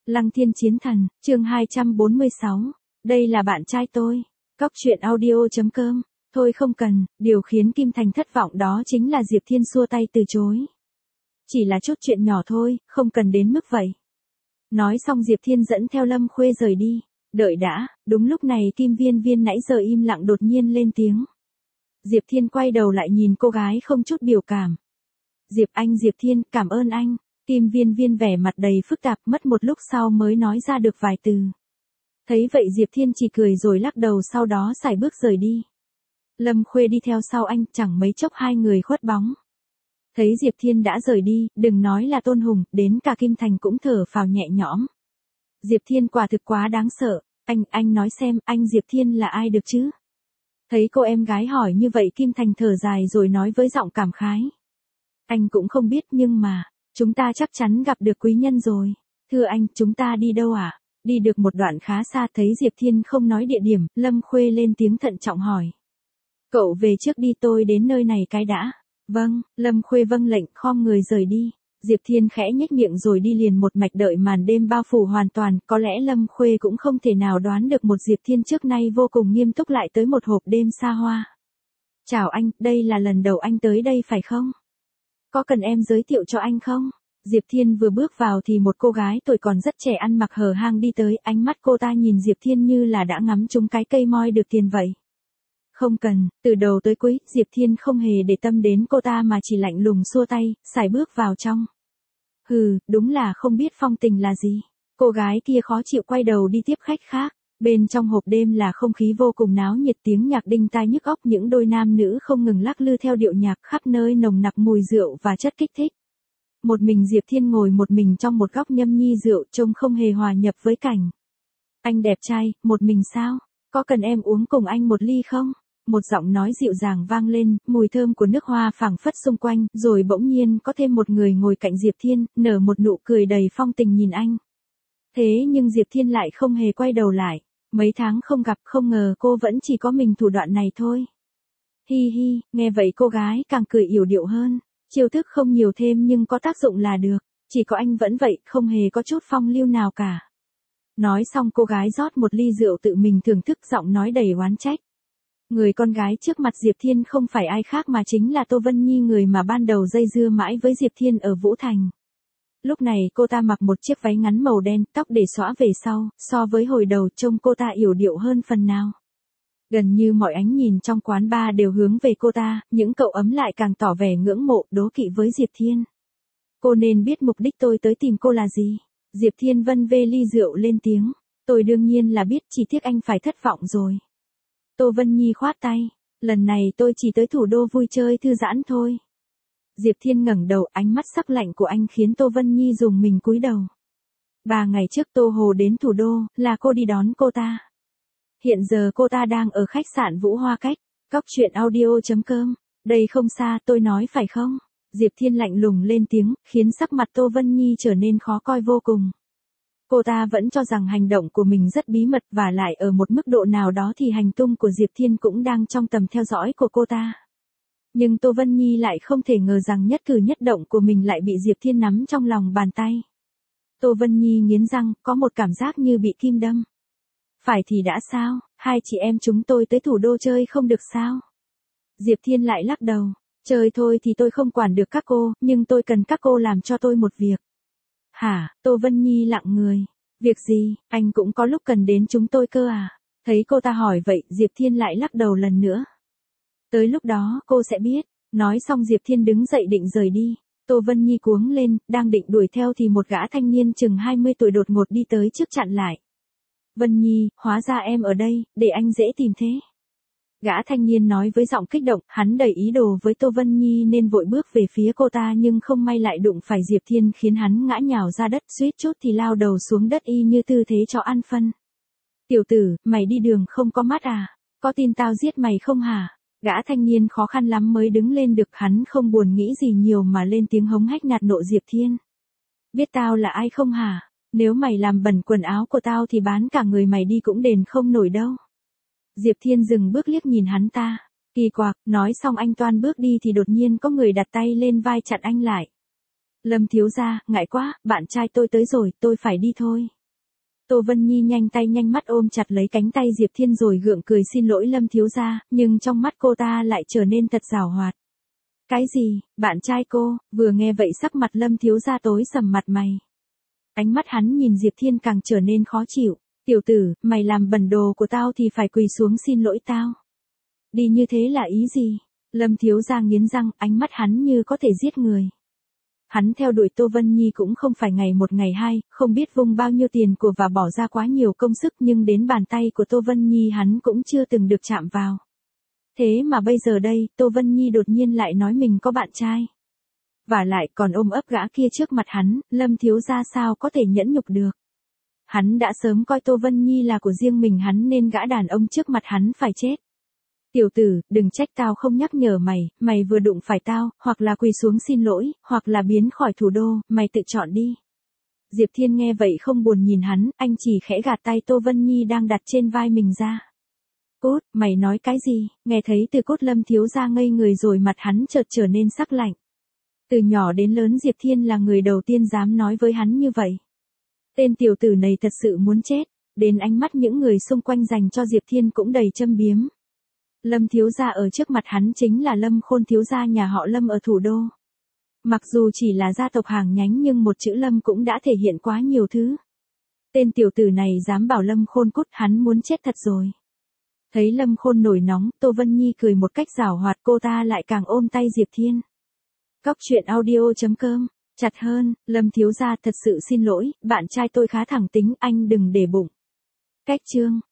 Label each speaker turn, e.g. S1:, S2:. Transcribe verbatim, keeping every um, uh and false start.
S1: Lăng Thiên Chiến Thần, chương hai trăm bốn mươi sáu. Đây là bạn trai tôi. Cóc truyện audio.com. Thôi không cần, điều khiến Kim Thành thất vọng đó chính là Diệp Thiên xua tay từ chối. Chỉ là chút chuyện nhỏ thôi, không cần đến mức vậy. Nói xong Diệp Thiên dẫn theo Lâm Khuê rời đi. Đợi đã, đúng lúc này Kim Viên Viên nãy giờ im lặng đột nhiên lên tiếng. Diệp Thiên quay đầu lại nhìn cô gái không chút biểu cảm. Diệp anh Diệp Thiên, cảm ơn anh. Kim Viên Viên vẻ mặt đầy phức tạp, mất một lúc sau mới nói ra được vài từ. Thấy vậy Diệp Thiên chỉ cười rồi lắc đầu, sau đó sải bước rời đi. Lâm Khuê đi theo sau anh, chẳng mấy chốc hai người khuất bóng. Thấy Diệp Thiên đã rời đi, đừng nói là Tôn Hùng, đến cả Kim Thành cũng thở phào nhẹ nhõm. Diệp Thiên quả thực quá đáng sợ. Anh, anh nói xem, anh Diệp Thiên là ai được chứ? Thấy cô em gái hỏi như vậy Kim Thành thở dài rồi nói với giọng cảm khái. Anh cũng không biết nhưng mà, chúng ta chắc chắn gặp được quý nhân rồi. Thưa anh, chúng ta đi đâu ạ? À? Đi được một đoạn khá xa, thấy Diệp Thiên không nói địa điểm, Lâm Khuê lên tiếng thận trọng hỏi. Cậu về trước đi, tôi đến nơi này cái đã. Vâng, Lâm Khuê vâng lệnh, khom người rời đi. Diệp Thiên khẽ nhếch miệng rồi đi liền một mạch, đợi màn đêm bao phủ hoàn toàn. Có lẽ Lâm Khuê cũng không thể nào đoán được một Diệp Thiên trước nay vô cùng nghiêm túc lại tới một hộp đêm xa hoa. Chào anh, đây là lần đầu anh tới đây phải không? Có cần em giới thiệu cho anh không? Diệp Thiên vừa bước vào thì một cô gái tuổi còn rất trẻ ăn mặc hở hang đi tới, ánh mắt cô ta nhìn Diệp Thiên như là đã ngắm trúng cái cây moi được tiền vậy. Không cần, từ đầu tới cuối, Diệp Thiên không hề để tâm đến cô ta mà chỉ lạnh lùng xua tay, sải bước vào trong. Hừ, đúng là không biết phong tình là gì. Cô gái kia khó chịu quay đầu đi tiếp khách khác. Bên trong hộp đêm là không khí vô cùng náo nhiệt, tiếng nhạc đinh tai nhức óc, những đôi nam nữ không ngừng lắc lư theo điệu nhạc, khắp nơi nồng nặc mùi rượu và chất kích thích. Một mình Diệp Thiên ngồi một mình trong một góc nhâm nhi rượu, trông không hề hòa nhập với cảnh. Anh đẹp trai, một mình sao? Có cần em uống cùng anh một ly không? Một giọng nói dịu dàng vang lên, mùi thơm của nước hoa phảng phất xung quanh, rồi bỗng nhiên có thêm một người ngồi cạnh Diệp Thiên, nở một nụ cười đầy phong tình nhìn anh. Thế nhưng Diệp Thiên lại không hề quay đầu lại. Mấy tháng không gặp, không ngờ cô vẫn chỉ có mình thủ đoạn này thôi. Hi hi, nghe vậy cô gái càng cười yểu điệu hơn. Chiêu thức không nhiều thêm nhưng có tác dụng là được. Chỉ có anh vẫn vậy, không hề có chút phong lưu nào cả. Nói xong cô gái rót một ly rượu tự mình thưởng thức, giọng nói đầy oán trách. Người con gái trước mặt Diệp Thiên không phải ai khác mà chính là Tô Vân Nhi, người mà ban đầu dây dưa mãi với Diệp Thiên ở Vũ Thành. Lúc này cô ta mặc một chiếc váy ngắn màu đen, tóc để xõa về sau, so với hồi đầu trông cô ta yểu điệu hơn phần nào. Gần như mọi ánh nhìn trong quán bar đều hướng về cô ta, những cậu ấm lại càng tỏ vẻ ngưỡng mộ, đố kỵ với Diệp Thiên. Cô nên biết mục đích tôi tới tìm cô là gì. Diệp Thiên vân vê ly rượu lên tiếng. Tôi đương nhiên là biết, chỉ tiếc anh phải thất vọng rồi. Tô Vân Nhi khoát tay. Lần này tôi chỉ tới thủ đô vui chơi thư giãn thôi. Diệp Thiên ngẩng đầu, ánh mắt sắc lạnh của anh khiến Tô Vân Nhi rùng mình cúi đầu. Ba ngày trước Tô Hồ đến thủ đô, là cô đi đón cô ta. Hiện giờ cô ta đang ở khách sạn Vũ Hoa Cách. Cóc truyện audio.com. Đây không xa, tôi nói phải không? Diệp Thiên lạnh lùng lên tiếng, khiến sắc mặt Tô Vân Nhi trở nên khó coi vô cùng. Cô ta vẫn cho rằng hành động của mình rất bí mật, và lại ở một mức độ nào đó thì hành tung của Diệp Thiên cũng đang trong tầm theo dõi của cô ta. Nhưng Tô Vân Nhi lại không thể ngờ rằng nhất cử nhất động của mình lại bị Diệp Thiên nắm trong lòng bàn tay. Tô Vân Nhi nghiến răng, có một cảm giác như bị kim đâm. Phải thì đã sao, hai chị em chúng tôi tới thủ đô chơi không được sao? Diệp Thiên lại lắc đầu, chơi thôi thì tôi không quản được các cô, nhưng tôi cần các cô làm cho tôi một việc. Hả? Tô Vân Nhi lặng người. Việc gì, anh cũng có lúc cần đến chúng tôi cơ à? Thấy cô ta hỏi vậy, Diệp Thiên lại lắc đầu lần nữa. Tới lúc đó cô sẽ biết. Nói xong Diệp Thiên đứng dậy định rời đi. Tô Vân Nhi cuống lên, đang định đuổi theo thì một gã thanh niên chừng hai mươi tuổi đột ngột đi tới trước chặn lại. Vân Nhi, hóa ra em ở đây, để anh dễ tìm thế. Gã thanh niên nói với giọng kích động, hắn đầy ý đồ với Tô Vân Nhi nên vội bước về phía cô ta, nhưng không may lại đụng phải Diệp Thiên khiến hắn ngã nhào ra đất, suýt chút thì lao đầu xuống đất y như tư thế chó ăn phân. Tiểu tử, mày đi đường không có mắt à? Có tin tao giết mày không hả? Gã thanh niên khó khăn lắm mới đứng lên được, hắn không buồn nghĩ gì nhiều mà lên tiếng hống hách nạt nộ Diệp Thiên. Biết tao là ai không hả? Nếu mày làm bẩn quần áo của tao thì bán cả người mày đi cũng đền không nổi đâu. Diệp Thiên dừng bước liếc nhìn hắn ta. Kỳ quặc, nói xong anh toan bước đi thì đột nhiên có người đặt tay lên vai chặn anh lại. Lâm thiếu gia, ngại quá, bạn trai tôi tới rồi, tôi phải đi thôi. Tô Vân Nhi nhanh tay nhanh mắt ôm chặt lấy cánh tay Diệp Thiên rồi gượng cười xin lỗi Lâm thiếu gia, nhưng trong mắt cô ta lại trở nên thật giảo hoạt. Cái gì, bạn trai cô? Vừa nghe vậy sắc mặt Lâm thiếu gia tối sầm mặt mày. Ánh mắt hắn nhìn Diệp Thiên càng trở nên khó chịu. Tiểu tử, mày làm bẩn đồ của tao thì phải quỳ xuống xin lỗi tao. Đi như thế là ý gì? Lâm thiếu gia nghiến răng, ánh mắt hắn như có thể giết người. Hắn theo đuổi Tô Vân Nhi cũng không phải ngày một ngày hai, không biết vung bao nhiêu tiền của và bỏ ra quá nhiều công sức, nhưng đến bàn tay của Tô Vân Nhi hắn cũng chưa từng được chạm vào. Thế mà bây giờ đây, Tô Vân Nhi đột nhiên lại nói mình có bạn trai. Và lại còn ôm ấp gã kia trước mặt hắn, Lâm thiếu gia sao có thể nhẫn nhục được. Hắn đã sớm coi Tô Vân Nhi là của riêng mình hắn nên gã đàn ông trước mặt hắn phải chết. Tiểu tử, đừng trách tao không nhắc nhở mày, mày vừa đụng phải tao, hoặc là quỳ xuống xin lỗi, hoặc là biến khỏi thủ đô, mày tự chọn đi. Diệp Thiên nghe vậy không buồn nhìn hắn, anh chỉ khẽ gạt tay Tô Vân Nhi đang đặt trên vai mình ra. Cút, mày nói cái gì? Nghe thấy từ cốt Lâm thiếu gia ngây người rồi mặt hắn chợt trở nên sắc lạnh. Từ nhỏ đến lớn Diệp Thiên là người đầu tiên dám nói với hắn như vậy. Tên tiểu tử này thật sự muốn chết, đến ánh mắt những người xung quanh dành cho Diệp Thiên cũng đầy châm biếm. Lâm thiếu gia ở trước mặt hắn chính là Lâm Khôn thiếu gia nhà họ Lâm ở thủ đô. Mặc dù chỉ là gia tộc hàng nhánh nhưng một chữ Lâm cũng đã thể hiện quá nhiều thứ. Tên tiểu tử này dám bảo Lâm Khôn cút, hắn muốn chết thật rồi. Thấy Lâm Khôn nổi nóng, Tô Vân Nhi cười một cách giảo hoạt, cô ta lại càng ôm tay Diệp Thiên. Cóc truyện audio chấm com, chặt hơn, Lâm thiếu gia thật sự xin lỗi, bạn trai tôi khá thẳng tính, anh đừng để bụng. Cách chương